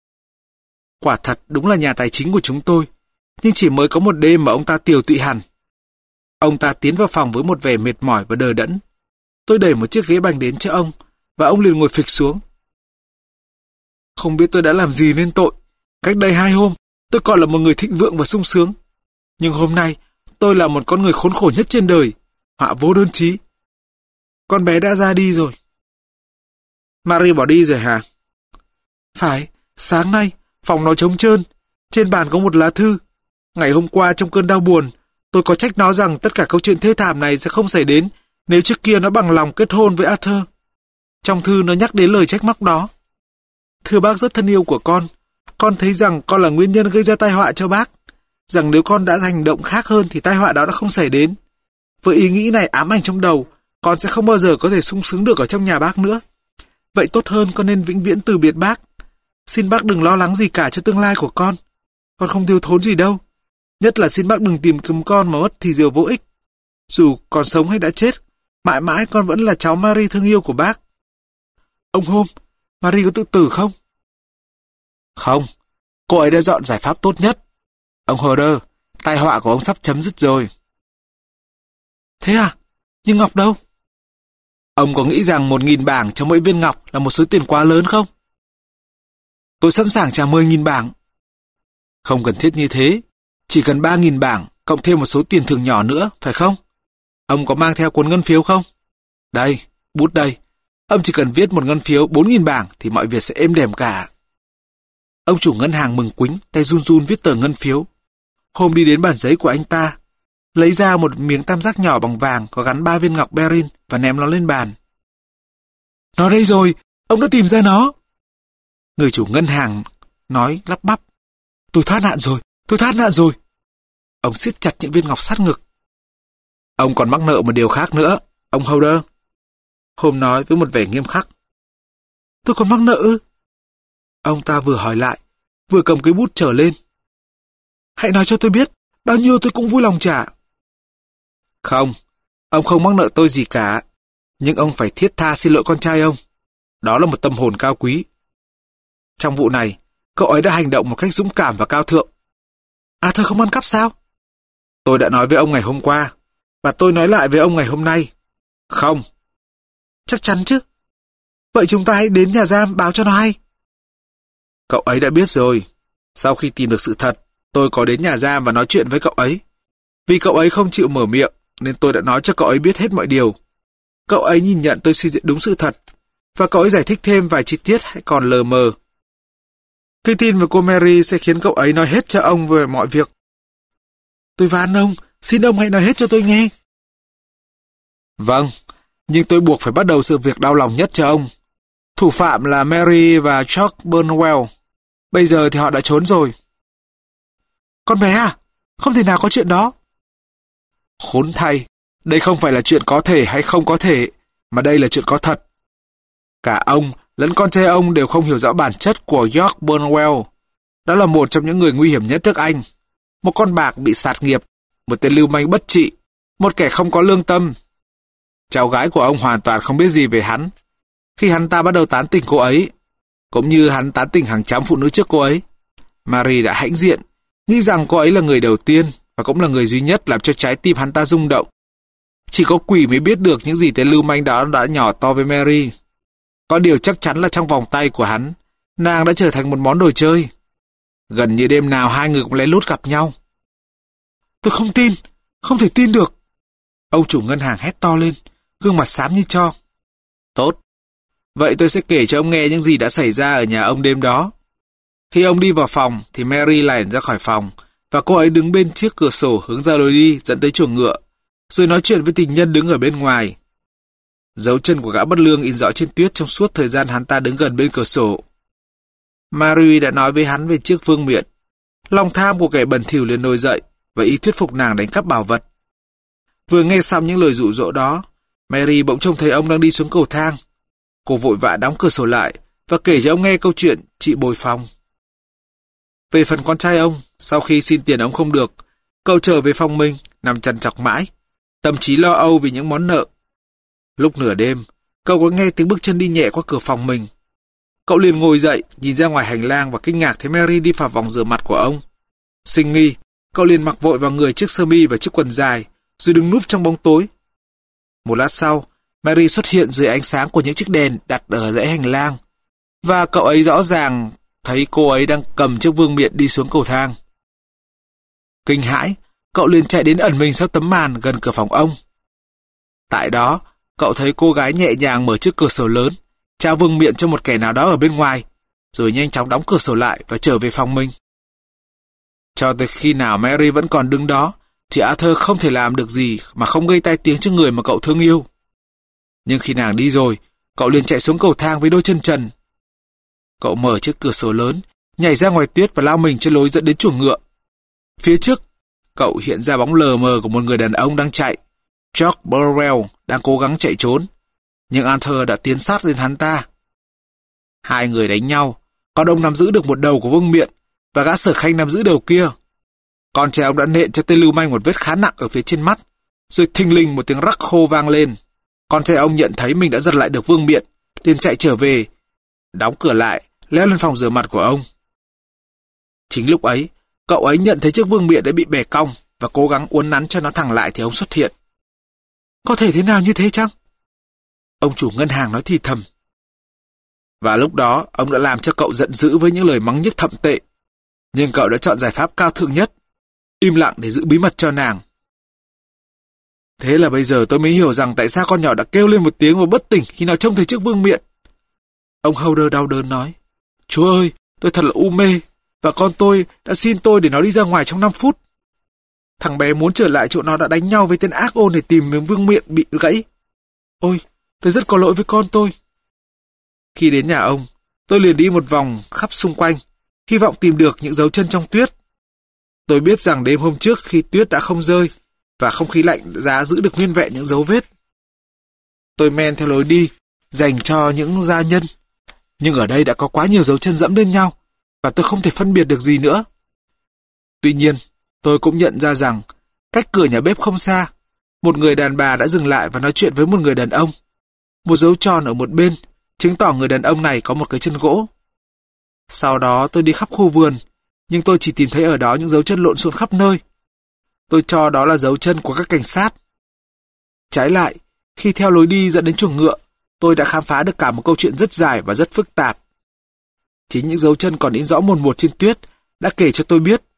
Quả thật đúng là nhà tài chính của chúng tôi, nhưng chỉ mới có một đêm mà ông ta tiều tụy hẳn. Ông ta tiến vào phòng với một vẻ mệt mỏi và đờ đẫn. Tôi đẩy một chiếc ghế bành đến cho ông, và ông liền ngồi phịch xuống. Không biết tôi đã làm gì nên tội. Cách đây hai hôm, tôi còn là một người thịnh vượng và sung sướng. Nhưng hôm nay, tôi là một con người khốn khổ nhất trên đời, họa vô đơn chí. Con bé đã ra đi rồi. Marie bỏ đi rồi hả? Phải, sáng nay, phòng nó trống trơn. Trên bàn có một lá thư. Ngày hôm qua trong cơn đau buồn, tôi có trách nó rằng tất cả câu chuyện thê thảm này sẽ không xảy đến nếu trước kia nó bằng lòng kết hôn với Arthur. Trong thư nó nhắc đến lời trách móc đó. Thưa bác rất thân yêu của con, con thấy rằng con là nguyên nhân gây ra tai họa cho bác. Rằng nếu con đã hành động khác hơn thì tai họa đó đã không xảy đến. Với ý nghĩ này ám ảnh trong đầu, con sẽ không bao giờ có thể sung sướng được ở trong nhà bác nữa. Vậy tốt hơn con nên vĩnh viễn từ biệt bác. Xin bác đừng lo lắng gì cả cho tương lai của con. Con không thiếu thốn gì đâu. Nhất là xin bác đừng tìm kiếm con mà mất thì điều vô ích. Dù còn sống hay đã chết, mãi mãi con vẫn là cháu Marie thương yêu của bác. Ông Holmes, Marie có tự tử không? Không, cô ấy đã dọn giải pháp tốt nhất. Ông Herder, tai họa của ông sắp chấm dứt rồi. Thế à? Nhưng ngọc đâu? Ông có nghĩ rằng một nghìn bảng cho mỗi viên ngọc là một số tiền quá lớn không? Tôi sẵn sàng trả mười nghìn bảng. Không cần thiết như thế. Chỉ cần ba nghìn bảng, cộng thêm một số tiền thưởng nhỏ nữa, phải không? Ông có mang theo cuốn ngân phiếu không? Đây, bút đây. Ông chỉ cần viết một ngân phiếu bốn nghìn bảng thì mọi việc sẽ êm đềm cả. Ông chủ ngân hàng mừng quính, tay run run viết tờ ngân phiếu. Hôm đi đến bàn giấy của anh ta, lấy ra một miếng tam giác nhỏ bằng vàng có gắn ba viên ngọc Beryl và ném nó lên bàn. Nó đây rồi, ông đã tìm ra nó. Người chủ ngân hàng nói lắp bắp. Tôi thoát nạn rồi, tôi thoát nạn rồi. Ông siết chặt những viên ngọc sát ngực. Ông còn mắc nợ một điều khác nữa, ông Holder. Holmes nói với một vẻ nghiêm khắc. Tôi còn mắc nợ ư? Ông ta vừa hỏi lại, vừa cầm cái bút trở lên. Hãy nói cho tôi biết, bao nhiêu tôi cũng vui lòng trả. Không, ông không mắc nợ tôi gì cả. Nhưng ông phải thiết tha xin lỗi con trai ông. Đó là một tâm hồn cao quý. Trong vụ này, cậu ấy đã hành động một cách dũng cảm và cao thượng. À thôi không ăn cắp sao? Tôi đã nói với ông ngày hôm qua, và tôi nói lại với ông ngày hôm nay. Không. Chắc chắn chứ. Vậy chúng ta hãy đến nhà giam báo cho nó hay. Cậu ấy đã biết rồi. Sau khi tìm được sự thật, tôi có đến nhà giam và nói chuyện với cậu ấy. Vì cậu ấy không chịu mở miệng, nên tôi đã nói cho cậu ấy biết hết mọi điều. Cậu ấy nhìn nhận tôi suy diễn đúng sự thật, và cậu ấy giải thích thêm vài chi tiết hay còn lờ mờ. Cái tin về cô Mary sẽ khiến cậu ấy nói hết cho ông về mọi việc. Tôi van ông, xin ông hãy nói hết cho tôi nghe. Vâng, nhưng tôi buộc phải bắt đầu sự việc đau lòng nhất cho ông. Thủ phạm là Mary và George Burnwell. Bây giờ thì họ đã trốn rồi. Con bé à? Không thể nào có chuyện đó. Khốn thay, đây không phải là chuyện có thể hay không có thể, mà đây là chuyện có thật. Cả ông lẫn con trai ông đều không hiểu rõ bản chất của George Burnwell. Đó là một trong những người nguy hiểm nhất trước anh. Một con bạc bị sạt nghiệp, một tên lưu manh bất trị, một kẻ không có lương tâm. Cháu gái của ông hoàn toàn không biết gì về hắn. Khi hắn ta bắt đầu tán tỉnh cô ấy, cũng như hắn tán tỉnh hàng trăm phụ nữ trước cô ấy, Marie đã hãnh diện, nghĩ rằng cô ấy là người đầu tiên và cũng là người duy nhất làm cho trái tim hắn ta rung động. Chỉ có quỷ mới biết được những gì tên lưu manh đó đã nhỏ to với Mary. Có điều chắc chắn là trong vòng tay của hắn, nàng đã trở thành một món đồ chơi. Gần như đêm nào hai người cũng lén lút gặp nhau. Tôi không tin, không thể tin được. Ông chủ ngân hàng hét to lên, gương mặt xám như tro. Tốt, vậy tôi sẽ kể cho ông nghe những gì đã xảy ra ở nhà ông đêm đó. Khi ông đi vào phòng thì Mary lẻn ra khỏi phòng và cô ấy đứng bên chiếc cửa sổ hướng ra lối đi dẫn tới chuồng ngựa, rồi nói chuyện với tình nhân đứng ở bên ngoài. Dấu chân của gã bất lương in rõ trên tuyết trong suốt thời gian hắn ta đứng gần bên cửa sổ. Mary đã nói với hắn về chiếc vương miện. Lòng tham của kẻ bẩn thỉu liền nổi dậy và ý thuyết phục nàng đánh cắp bảo vật. Vừa nghe xong những lời dụ dỗ đó, Mary bỗng trông thấy ông đang đi xuống cầu thang. Cô vội vã đóng cửa sổ lại và kể cho ông nghe câu chuyện chị bồi phòng. Về phần con trai ông, sau khi xin tiền ông không được, cậu trở về phòng mình, nằm trằn trọc mãi, tâm trí lo âu vì những món nợ. Lúc nửa đêm, cậu có nghe tiếng bước chân đi nhẹ qua cửa phòng mình. Cậu liền ngồi dậy, nhìn ra ngoài hành lang và kinh ngạc thấy Mary đi vào vòng rửa mặt của ông. Sinh nghi, cậu liền mặc vội vào người chiếc sơ mi và chiếc quần dài, rồi đứng núp trong bóng tối. Một lát sau, Mary xuất hiện dưới ánh sáng của những chiếc đèn đặt ở dãy hành lang, và cậu ấy rõ ràng thấy cô ấy đang cầm chiếc vương miện đi xuống cầu thang. Kinh hãi, cậu liền chạy đến ẩn mình sau tấm màn gần cửa phòng ông. Tại đó, cậu thấy cô gái nhẹ nhàng mở chiếc cửa sổ lớn, trao vương miện cho một kẻ nào đó ở bên ngoài, rồi nhanh chóng đóng cửa sổ lại và trở về phòng mình. Cho tới khi nào Mary vẫn còn đứng đó, thì Arthur không thể làm được gì mà không gây tai tiếng cho người mà cậu thương yêu. Nhưng khi nàng đi rồi, cậu liền chạy xuống cầu thang với đôi chân trần. Cậu mở chiếc cửa sổ lớn, nhảy ra ngoài tuyết và lao mình trên lối dẫn đến chuồng ngựa. Phía trước, cậu hiện ra bóng lờ mờ của một người đàn ông đang chạy. George Burwell đang cố gắng chạy trốn, nhưng Arthur đã tiến sát lên hắn ta. Hai người đánh nhau, còn ông nắm giữ được một đầu của vương miện và gã sở khanh nắm giữ đầu kia. Con trai ông đã nện cho tên lưu manh một vết khá nặng ở phía trên mắt, rồi thình lình một tiếng rắc khô vang lên. Con trai ông nhận thấy mình đã giật lại được vương miện, liền chạy trở về, đóng cửa lại, leo lên phòng rửa mặt của ông. Chính lúc ấy, cậu ấy nhận thấy chiếc vương miện đã bị bẻ cong và cố gắng uốn nắn cho nó thẳng lại thì ông xuất hiện. Có thể thế nào như thế chăng? Ông chủ ngân hàng nói thì thầm. Và lúc đó, ông đã làm cho cậu giận dữ với những lời mắng nhiếc thậm tệ. Nhưng cậu đã chọn giải pháp cao thượng nhất, im lặng để giữ bí mật cho nàng. Thế là bây giờ tôi mới hiểu rằng tại sao con nhỏ đã kêu lên một tiếng và bất tỉnh khi nào trông thấy chiếc vương miện. Ông Howder đau đớn nói, Chúa ơi, tôi thật là u mê, và con tôi đã xin tôi để nó đi ra ngoài trong năm phút. Thằng bé muốn trở lại chỗ nó đã đánh nhau với tên ác ôn để tìm miếng vương miện bị gãy. Ôi, tôi rất có lỗi với con tôi. Khi đến nhà ông, tôi liền đi một vòng khắp xung quanh, hy vọng tìm được những dấu chân trong tuyết. Tôi biết rằng đêm hôm trước khi tuyết đã không rơi, và không khí lạnh giá giữ được nguyên vẹn những dấu vết. Tôi men theo lối đi, dành cho những gia nhân. Nhưng ở đây đã có quá nhiều dấu chân dẫm lên nhau, và tôi không thể phân biệt được gì nữa. Tuy nhiên, tôi cũng nhận ra rằng, cách cửa nhà bếp không xa, một người đàn bà đã dừng lại và nói chuyện với một người đàn ông. Một dấu tròn ở một bên, chứng tỏ người đàn ông này có một cái chân gỗ. Sau đó tôi đi khắp khu vườn, nhưng tôi chỉ tìm thấy ở đó những dấu chân lộn xộn khắp nơi. Tôi cho đó là dấu chân của các cảnh sát. Trái lại, khi theo lối đi dẫn đến chuồng ngựa, tôi đã khám phá được cả một câu chuyện rất dài và rất phức tạp. Chính những dấu chân còn in rõ mồn một trên tuyết đã kể cho tôi biết.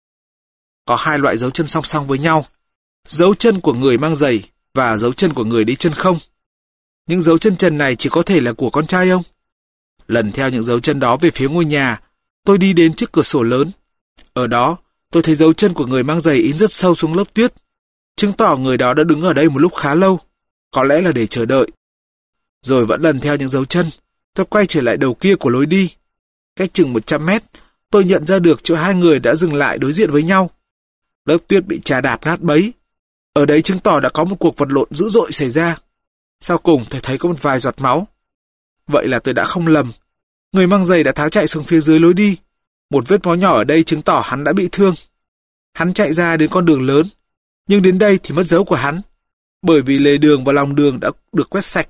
Có hai loại dấu chân song song với nhau, dấu chân của người mang giày và dấu chân của người đi chân không. Những dấu chân trần này chỉ có thể là của con trai ông. Lần theo những dấu chân đó về phía ngôi nhà, tôi đi đến trước cửa sổ lớn. Ở đó, tôi thấy dấu chân của người mang giày in rất sâu xuống lớp tuyết, chứng tỏ người đó đã đứng ở đây một lúc khá lâu, có lẽ là để chờ đợi. Rồi vẫn lần theo những dấu chân, tôi quay trở lại đầu kia của lối đi. Cách chừng một trăm mét, tôi nhận ra được chỗ hai người đã dừng lại đối diện với nhau. Lớp tuyết bị chà đạp nát bấy. Ở đấy chứng tỏ đã có một cuộc vật lộn dữ dội xảy ra. Sau cùng tôi thấy có một vài giọt máu. Vậy là tôi đã không lầm. Người mang giày đã tháo chạy xuống phía dưới lối đi. Một vết máu nhỏ ở đây chứng tỏ hắn đã bị thương. Hắn chạy ra đến con đường lớn, nhưng đến đây thì mất dấu của hắn, bởi vì lề đường và lòng đường đã được quét sạch.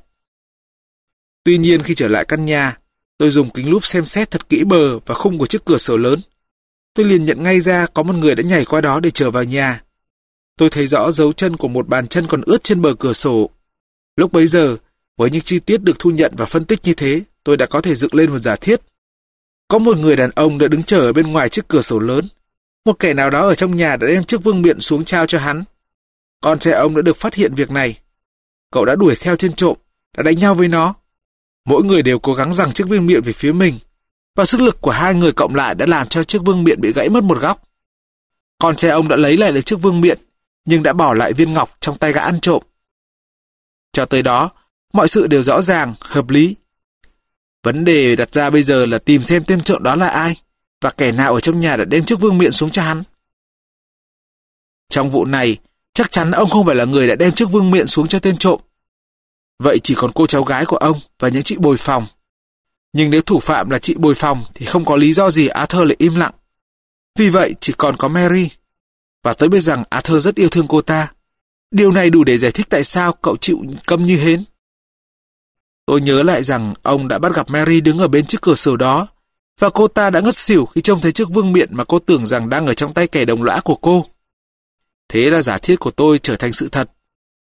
Tuy nhiên khi trở lại căn nhà, tôi dùng kính lúp xem xét thật kỹ bờ và khung của chiếc cửa sổ lớn. Tôi liền nhận ngay ra có một người đã nhảy qua đó để trở vào nhà. Tôi thấy rõ dấu chân của một bàn chân còn ướt trên bờ cửa sổ. Lúc bấy giờ, với những chi tiết được thu nhận và phân tích như thế, tôi đã có thể dựng lên một giả thiết. Có một người đàn ông đã đứng chờ ở bên ngoài chiếc cửa sổ lớn. Một kẻ nào đó ở trong nhà đã đem chiếc vương miện xuống trao cho hắn. Con trai ông đã được phát hiện việc này. Cậu đã đuổi theo tên trộm, đã đánh nhau với nó. Mỗi người đều cố gắng giằng chiếc vương miện về phía mình, và sức lực của hai người cộng lại đã làm cho chiếc vương miện bị gãy mất một góc. Con trai ông đã lấy lại được chiếc vương miện, nhưng đã bỏ lại viên ngọc trong tay gã ăn trộm. Cho tới đó, mọi sự đều rõ ràng, hợp lý. Vấn đề đặt ra bây giờ là tìm xem tên trộm đó là ai, và kẻ nào ở trong nhà đã đem chiếc vương miện xuống cho hắn. Trong vụ này, chắc chắn ông không phải là người đã đem chiếc vương miện xuống cho tên trộm. Vậy chỉ còn cô cháu gái của ông và những chị bồi phòng. Nhưng nếu thủ phạm là chị bồi phòng thì không có lý do gì Arthur lại im lặng. Vì vậy chỉ còn có Mary. Và tôi biết rằng Arthur rất yêu thương cô ta. Điều này đủ để giải thích tại sao cậu chịu câm như hến. Tôi nhớ lại rằng ông đã bắt gặp Mary đứng ở bên chiếc cửa sổ đó, và cô ta đã ngất xỉu khi trông thấy chiếc vương miện mà cô tưởng rằng đang ở trong tay kẻ đồng lõa của cô. Thế là giả thiết của tôi trở thành sự thật.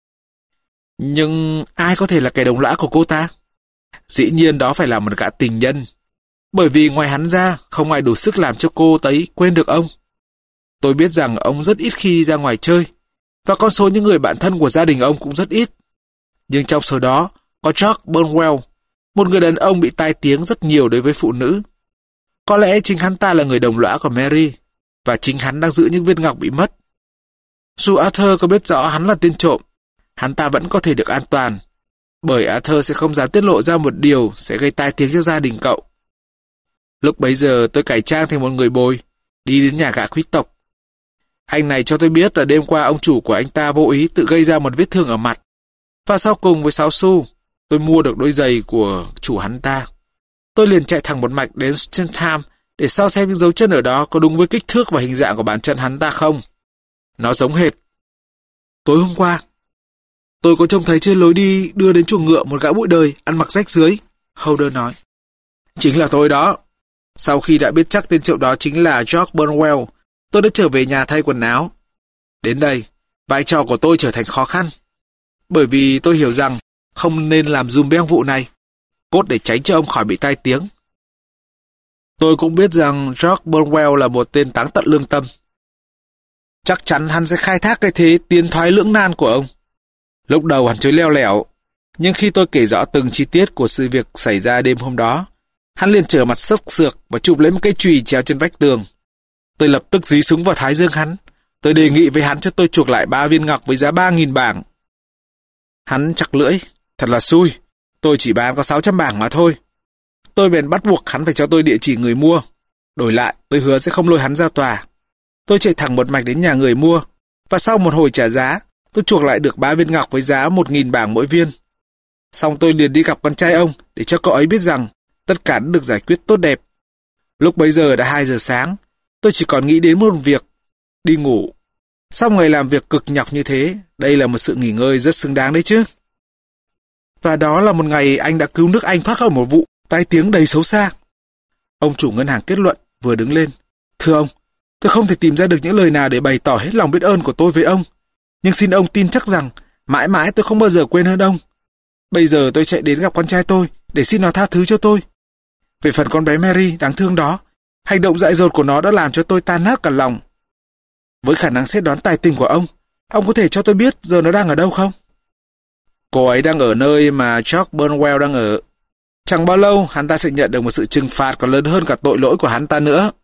Nhưng ai có thể là kẻ đồng lõa của cô ta? Dĩ nhiên đó phải là một gã tình nhân. Bởi vì ngoài hắn ra, không ai đủ sức làm cho cô ấy quên được ông. Tôi biết rằng ông rất ít khi đi ra ngoài chơi, và con số những người bạn thân của gia đình ông cũng rất ít. Nhưng trong số đó, có George Burnwell, một người đàn ông bị tai tiếng rất nhiều đối với phụ nữ. Có lẽ chính hắn ta là người đồng lõa của Mary, và chính hắn đang giữ những viên ngọc bị mất. Dù Arthur có biết rõ hắn là tên trộm, hắn ta vẫn có thể được an toàn, bởi Arthur sẽ không dám tiết lộ ra một điều sẽ gây tai tiếng cho gia đình cậu. Lúc bấy giờ tôi cải trang thành một người bồi, đi đến nhà gã quý tộc. Anh này cho tôi biết là đêm qua ông chủ của anh ta vô ý tự gây ra một vết thương ở mặt, và sau cùng với sáu xu, tôi mua được đôi giày của chủ hắn ta. Tôi liền chạy thẳng một mạch đến Stentham để so xem những dấu chân ở đó có đúng với kích thước và hình dạng của bàn chân hắn ta không. Nó giống hệt. Tối hôm qua, tôi có trông thấy trên lối đi đưa đến chuồng ngựa một gã bụi đời ăn mặc rách rưới, Holder nói. Chính là tôi đó. Sau khi đã biết chắc tên trộm đó chính là George Burnwell, tôi đã trở về nhà thay quần áo. Đến đây, vai trò của tôi trở thành khó khăn, bởi vì tôi hiểu rằng không nên làm dùm beng vụ này, cốt để tránh cho ông khỏi bị tai tiếng. Tôi cũng biết rằng George Burnwell là một tên táng tận lương tâm. Chắc chắn hắn sẽ khai thác cái thế tiến thoái lưỡng nan của ông. Lúc đầu hắn chối leo lẻo, nhưng khi tôi kể rõ từng chi tiết của sự việc xảy ra đêm hôm đó, hắn liền trở mặt sốc sược và chụp lấy một cây chùy treo trên vách tường. Tôi lập tức dí súng vào thái dương hắn. Tôi đề nghị với hắn cho tôi chuộc lại ba viên ngọc với giá ba nghìn bảng. Hắn chặt lưỡi. Thật là xui. Tôi chỉ bán có sáu trăm bảng mà thôi. Tôi bèn bắt buộc hắn phải cho tôi địa chỉ người mua. Đổi lại, tôi hứa sẽ không lôi hắn ra tòa. Tôi chạy thẳng một mạch đến nhà người mua, và sau một hồi trả giá, tôi chuộc lại được ba viên ngọc với giá một nghìn bảng mỗi viên. Xong tôi liền đi gặp con trai ông để cho cậu ấy biết rằng tất cả đã được giải quyết tốt đẹp. Lúc bấy giờ đã hai giờ sáng, tôi chỉ còn nghĩ đến một việc, đi ngủ. Sau ngày làm việc cực nhọc như thế, đây là một sự nghỉ ngơi rất xứng đáng đấy chứ. Và đó là một ngày anh đã cứu nước Anh thoát khỏi một vụ tai tiếng đầy xấu xa. Ông chủ ngân hàng kết luận, vừa đứng lên. Thưa ông, tôi không thể tìm ra được những lời nào để bày tỏ hết lòng biết ơn của tôi với ông. Nhưng xin ông tin chắc rằng mãi mãi tôi không bao giờ quên ơn ông. Bây giờ tôi chạy đến gặp con trai tôi để xin nó tha thứ cho tôi. Về phần con bé Mary đáng thương đó, hành động dại dột của nó đã làm cho tôi tan nát cả lòng. Với khả năng xét đoán tài tình của ông, ông có thể cho tôi biết giờ nó đang ở đâu không? Cô ấy đang ở nơi mà George Burnwell đang ở. Chẳng bao lâu hắn ta sẽ nhận được một sự trừng phạt còn lớn hơn cả tội lỗi của hắn ta nữa.